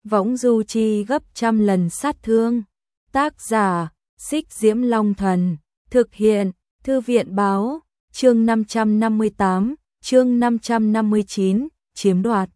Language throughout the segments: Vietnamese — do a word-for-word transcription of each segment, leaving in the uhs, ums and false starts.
võng du chi gấp trăm lần sát thương. Tác giả, Xích Diễm Long Thần, thực hiện, Thư viện Báo, chương năm trăm năm mươi tám, chương năm trăm năm mươi chín, chiếm đoạt.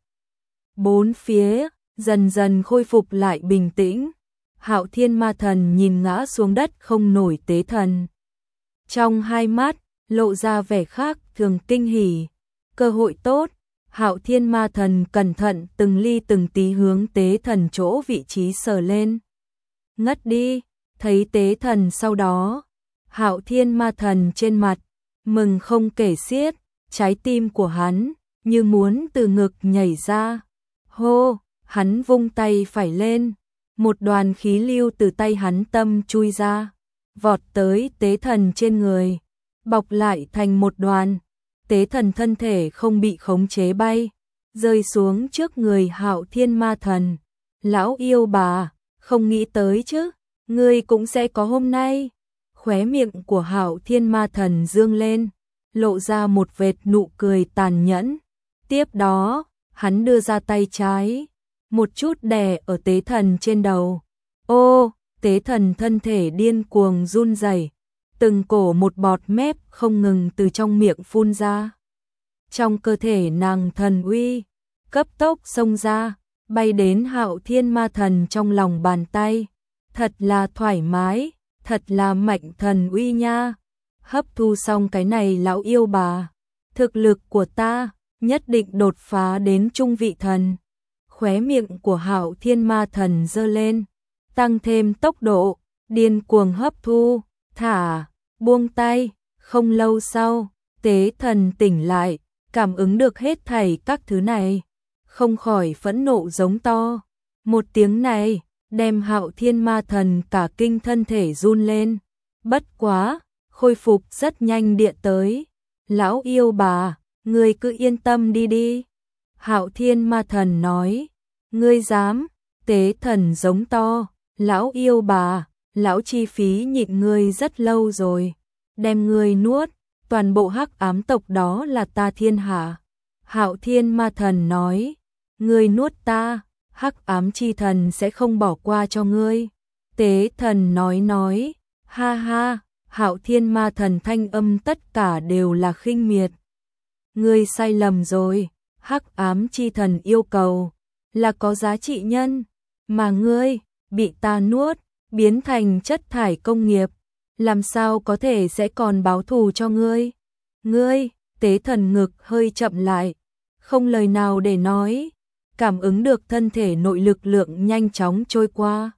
Bốn phía, dần dần khôi phục lại bình tĩnh. Hạo Thiên Ma Thần nhìn ngã xuống đất không nổi Tế Thần. Trong hai mắt, lộ ra vẻ khác thường kinh hỉ. Cơ hội tốt, Hạo Thiên Ma Thần cẩn thận từng ly từng tí hướng Tế Thần chỗ vị trí sờ lên. Ngất đi, thấy Tế Thần sau đó. Hạo Thiên Ma Thần trên mặt, mừng không kể xiết, trái tim của hắn, như muốn từ ngực nhảy ra. Hô, hắn vung tay phải lên, một đoàn khí lưu từ tay hắn tâm chui ra, vọt tới Tế Thần trên người, bọc lại thành một đoàn. Tế Thần thân thể không bị khống chế bay, rơi xuống trước người Hạo Thiên Ma Thần. Lão yêu bà, không nghĩ tới chứ, ngươi cũng sẽ có hôm nay. Khóe miệng của Hạo Thiên Ma Thần dương lên, lộ ra một vệt nụ cười tàn nhẫn. Tiếp đó, hắn đưa ra tay trái, một chút đè ở Tế Thần trên đầu. Ô, Tế Thần thân thể điên cuồng run rẩy, từng cổ một bọt mép không ngừng từ trong miệng phun ra. Trong cơ thể nàng thần uy, cấp tốc xông ra, bay đến Hạo Thiên Ma Thần trong lòng bàn tay. Thật là thoải mái, thật là mạnh thần uy nha. Hấp thu xong cái này lão yêu bà, thực lực của ta nhất định đột phá đến trung vị thần. Khóe miệng của Hạo Thiên Ma Thần giơ lên, tăng thêm tốc độ, điên cuồng hấp thu, thả, buông tay. Không lâu sau, Tế Thần tỉnh lại, cảm ứng được hết thảy các thứ này, không khỏi phẫn nộ giống to. Một tiếng này, đem Hạo Thiên Ma Thần cả kinh thân thể run lên. Bất quá, khôi phục rất nhanh địa tới. Lão yêu bà, ngươi cứ yên tâm đi đi. Hạo Thiên Ma Thần nói, ngươi dám? Tế Thần giống to, lão yêu bà, lão chi phí nhịn ngươi rất lâu rồi, đem ngươi nuốt, toàn bộ hắc ám tộc đó là ta thiên hạ. Hạo Thiên Ma Thần nói, ngươi nuốt ta, hắc ám chi thần sẽ không bỏ qua cho ngươi. Tế Thần nói nói, ha ha. Hạo Thiên Ma Thần thanh âm tất cả đều là khinh miệt. Ngươi sai lầm rồi, hắc ám chi thần yêu cầu là có giá trị nhân, mà ngươi bị ta nuốt, biến thành chất thải công nghiệp, làm sao có thể sẽ còn báo thù cho ngươi? Ngươi, Tế Thần ngực hơi chậm lại, không lời nào để nói, cảm ứng được thân thể nội lực lượng nhanh chóng trôi qua.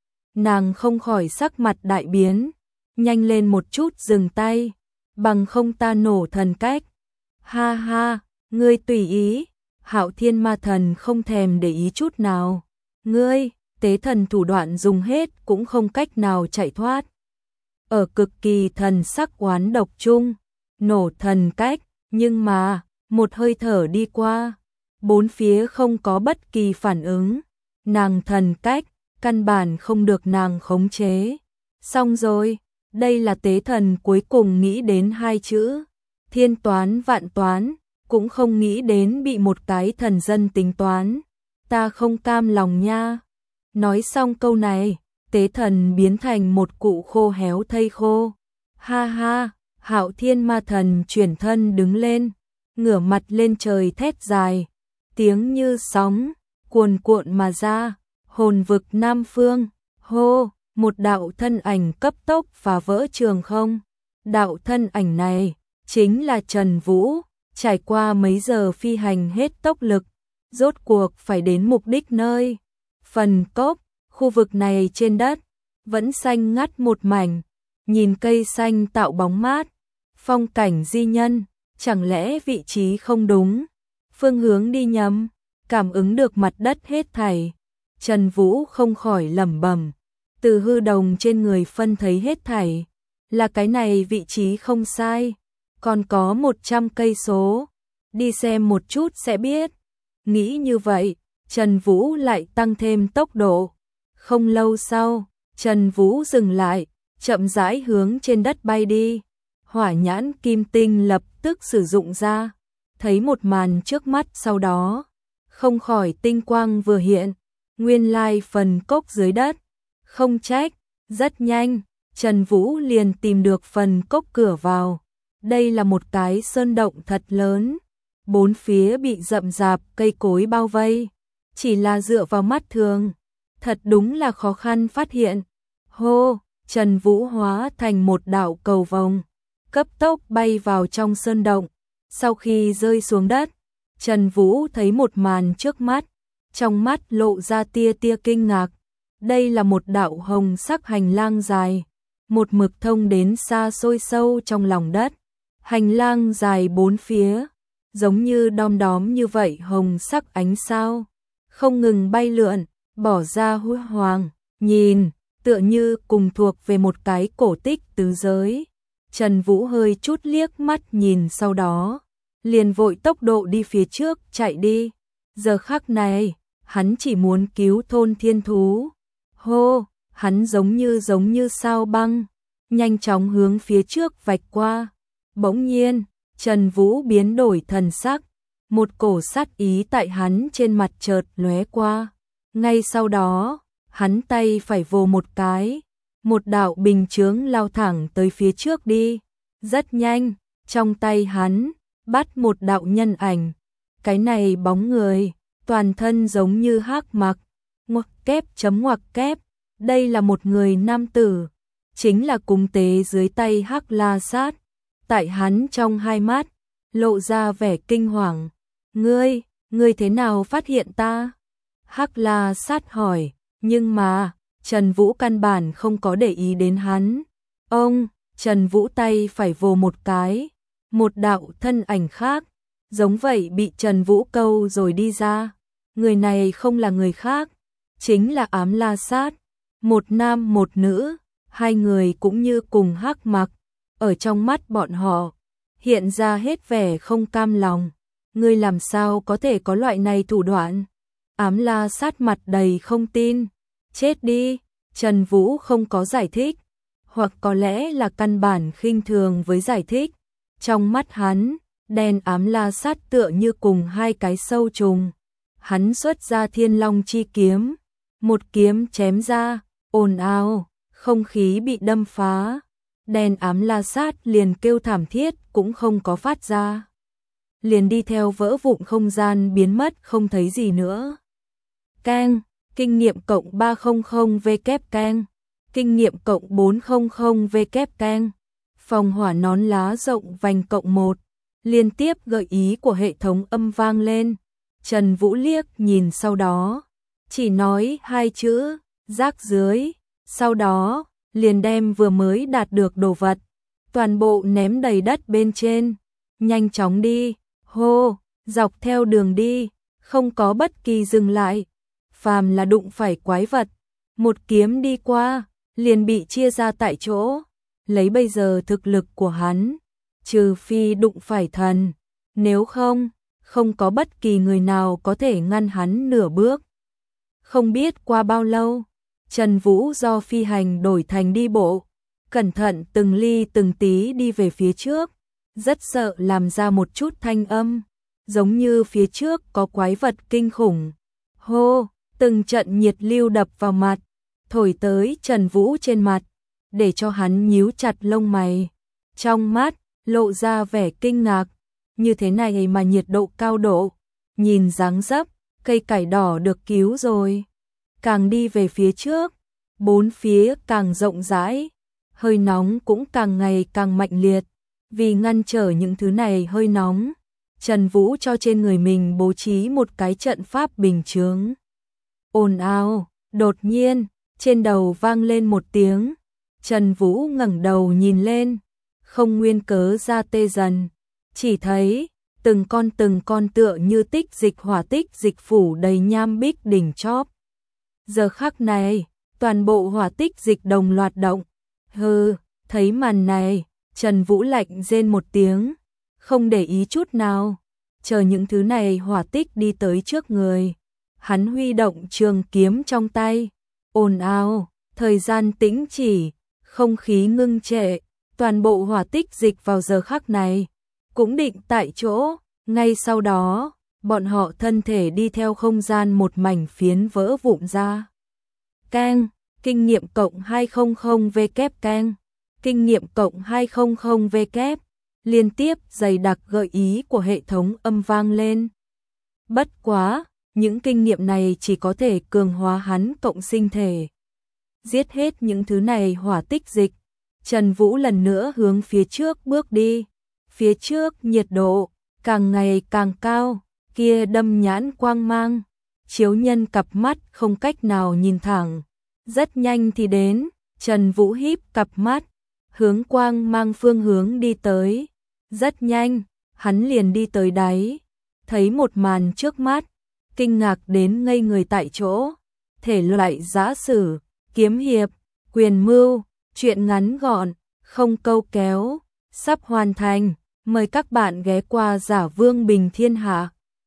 Nàng không khỏi sắc mặt đại biến, nhanh lên một chút dừng tay, bằng không ta nổ thần cách. Ha ha, ngươi tùy ý. Hạo Thiên Ma Thần không thèm để ý chút nào. Ngươi, Tế Thần thủ đoạn dùng hết cũng không cách nào chạy thoát. Ở cực kỳ thần sắc oán độc chung, nổ thần cách, nhưng mà, một hơi thở đi qua, bốn phía không có bất kỳ phản ứng. Nàng thần cách, căn bản không được nàng khống chế. Xong rồi, đây là Tế Thần cuối cùng nghĩ đến hai chữ. Thiên toán vạn toán, cũng không nghĩ đến bị một cái thần dân tính toán. Ta không cam lòng nha. Nói xong câu này, Tế Thần biến thành một cụ khô héo thây khô. Ha ha, Hạo Thiên Ma Thần chuyển thân đứng lên, ngửa mặt lên trời thét dài, tiếng như sóng, cuồn cuộn mà ra, hồn vực Nam Phương. Hô, một đạo thân ảnh cấp tốc phá vỡ trường không. Đạo thân ảnh này, chính là Trần Vũ, trải qua mấy giờ phi hành hết tốc lực, rốt cuộc phải đến mục đích nơi. Phần cốc, khu vực này trên đất, vẫn xanh ngắt một mảnh, nhìn cây xanh tạo bóng mát, phong cảnh di nhân, chẳng lẽ vị trí không đúng, phương hướng đi nhầm, cảm ứng được mặt đất hết thảy. Trần Vũ không khỏi lẩm bẩm, từ hư đồng trên người phân thấy hết thảy, là cái này vị trí không sai, còn có một trăm cây số, đi xem một chút sẽ biết. Nghĩ như vậy, Trần Vũ lại tăng thêm tốc độ. Không lâu sau, Trần Vũ dừng lại, chậm rãi hướng trên đất bay đi. Hỏa nhãn kim tinh lập tức sử dụng ra, thấy một màn trước mắt sau đó, không khỏi tinh quang vừa hiện, nguyên lai phần cốc dưới đất, không trách, rất nhanh, Trần Vũ liền tìm được phần cốc cửa vào. Đây là một cái sơn động thật lớn, bốn phía bị rậm rạp cây cối bao vây, chỉ là dựa vào mắt thường, thật đúng là khó khăn phát hiện. Hô, Trần Vũ hóa thành một đạo cầu vồng, cấp tốc bay vào trong sơn động. Sau khi rơi xuống đất, Trần Vũ thấy một màn trước mắt, trong mắt lộ ra tia tia kinh ngạc. Đây là một đạo hồng sắc hành lang dài, một mực thông đến xa xôi sâu trong lòng đất. Hành lang dài bốn phía, giống như đom đóm như vậy hồng sắc ánh sao, không ngừng bay lượn, bỏ ra huy hoàng, nhìn, tựa như cùng thuộc về một cái cổ tích tứ giới. Trần Vũ hơi chút liếc mắt nhìn sau đó, liền vội tốc độ đi phía trước chạy đi. Giờ khắc này, hắn chỉ muốn cứu thôn thiên thú. Hô, hắn giống như giống như sao băng, nhanh chóng hướng phía trước vạch qua. Bỗng nhiên, Trần Vũ biến đổi thần sắc, một cổ sát ý tại hắn trên mặt chợt lóe qua. Ngay sau đó, hắn tay phải vồ một cái, một đạo bình chướng lao thẳng tới phía trước đi. Rất nhanh, trong tay hắn bắt một đạo nhân ảnh. Cái này bóng người, toàn thân giống như hắc mặc, ngoặc kép chấm ngoặc kép. Đây là một người nam tử, chính là cúng tế dưới tay Hắc La Sát. Tại hắn trong hai mắt, lộ ra vẻ kinh hoàng. Ngươi, ngươi thế nào phát hiện ta? Hắc La Sát hỏi, nhưng mà, Trần Vũ căn bản không có để ý đến hắn. Ông, Trần Vũ tay phải vồ một cái, một đạo thân ảnh khác, giống vậy bị Trần Vũ câu rồi đi ra. Người này không là người khác, chính là Ám La Sát, một nam một nữ, hai người cũng như cùng hắc mặc. Ở trong mắt bọn họ, hiện ra hết vẻ không cam lòng. Ngươi làm sao có thể có loại này thủ đoạn? Ám La Sát mặt đầy không tin. Chết đi, Trần Vũ không có giải thích, hoặc có lẽ là căn bản khinh thường với giải thích. Trong mắt hắn, đen Ám La Sát tựa như cùng hai cái sâu trùng. Hắn xuất ra Thiên Long chi kiếm, một kiếm chém ra, ồn ào, không khí bị đâm phá. Đen Ám La Sát liền kêu thảm thiết cũng không có phát ra, liền đi theo vỡ vụn không gian biến mất không thấy gì nữa. Keng, kinh nghiệm cộng ba trăm v kép keng, kinh nghiệm cộng bốn trăm v kép keng. Phòng hỏa nón lá rộng vành cộng một, liên tiếp gợi ý của hệ thống âm vang lên. Trần Vũ liếc nhìn sau đó, chỉ nói hai chữ, rác dưới, sau đó liền đem vừa mới đạt được đồ vật, toàn bộ ném đầy đất bên trên, nhanh chóng đi, hô, dọc theo đường đi, không có bất kỳ dừng lại, phàm là đụng phải quái vật, một kiếm đi qua, liền bị chia ra tại chỗ. Lấy bây giờ thực lực của hắn, trừ phi đụng phải thần, nếu không, không có bất kỳ người nào có thể ngăn hắn nửa bước. Không biết qua bao lâu, Trần Vũ do phi hành đổi thành đi bộ, cẩn thận từng ly từng tí đi về phía trước, rất sợ làm ra một chút thanh âm, giống như phía trước có quái vật kinh khủng. Hô, từng trận nhiệt lưu đập vào mặt, thổi tới Trần Vũ trên mặt, để cho hắn nhíu chặt lông mày, trong mắt lộ ra vẻ kinh ngạc. Như thế này mà nhiệt độ cao độ, nhìn dáng dấp, cây cải đỏ được cứu rồi. Càng đi về phía trước, bốn phía càng rộng rãi, hơi nóng cũng càng ngày càng mạnh liệt. Vì ngăn trở những thứ này hơi nóng, Trần Vũ cho trên người mình bố trí một cái trận pháp bình chướng. Ồn ào, đột nhiên, trên đầu vang lên một tiếng. Trần Vũ ngẩng đầu nhìn lên, không nguyên cớ ra tê dần, chỉ thấy từng con từng con tựa như tích dịch hỏa tích dịch phủ đầy nham bích đỉnh chóp. Giờ khắc này, toàn bộ hỏa tích dịch đồng loạt động. Hừ, thấy màn này, Trần Vũ lạnh rên một tiếng, không để ý chút nào, chờ những thứ này hỏa tích đi tới trước người. Hắn huy động trường kiếm trong tay, ồn ào, thời gian tĩnh chỉ, không khí ngưng trệ, toàn bộ hỏa tích dịch vào giờ khắc này cũng định tại chỗ. Ngay sau đó, bọn họ thân thể đi theo không gian một mảnh phiến vỡ vụn ra. Keng, kinh nghiệm cộng hai trăm W keng, kinh nghiệm cộng hai trăm W, liên tiếp dày đặc gợi ý của hệ thống âm vang lên. Bất quá, những kinh nghiệm này chỉ có thể cường hóa hắn cộng sinh thể. Giết hết những thứ này hỏa tích dịch, Trần Vũ lần nữa hướng phía trước bước đi. Phía trước nhiệt độ càng ngày càng cao, kia đâm nhãn quang mang, chiếu nhân cặp mắt không cách nào nhìn thẳng. Rất nhanh thì đến, Trần Vũ híp cặp mắt, hướng quang mang phương hướng đi tới. Rất nhanh, hắn liền đi tới đáy, thấy một màn trước mắt, kinh ngạc đến ngây người tại chỗ. Thể loại giã sử, kiếm hiệp, quyền mưu, truyện ngắn gọn, không câu kéo, sắp hoàn thành. Mời các bạn ghé qua Giả Vương Bình Thiên Hạ.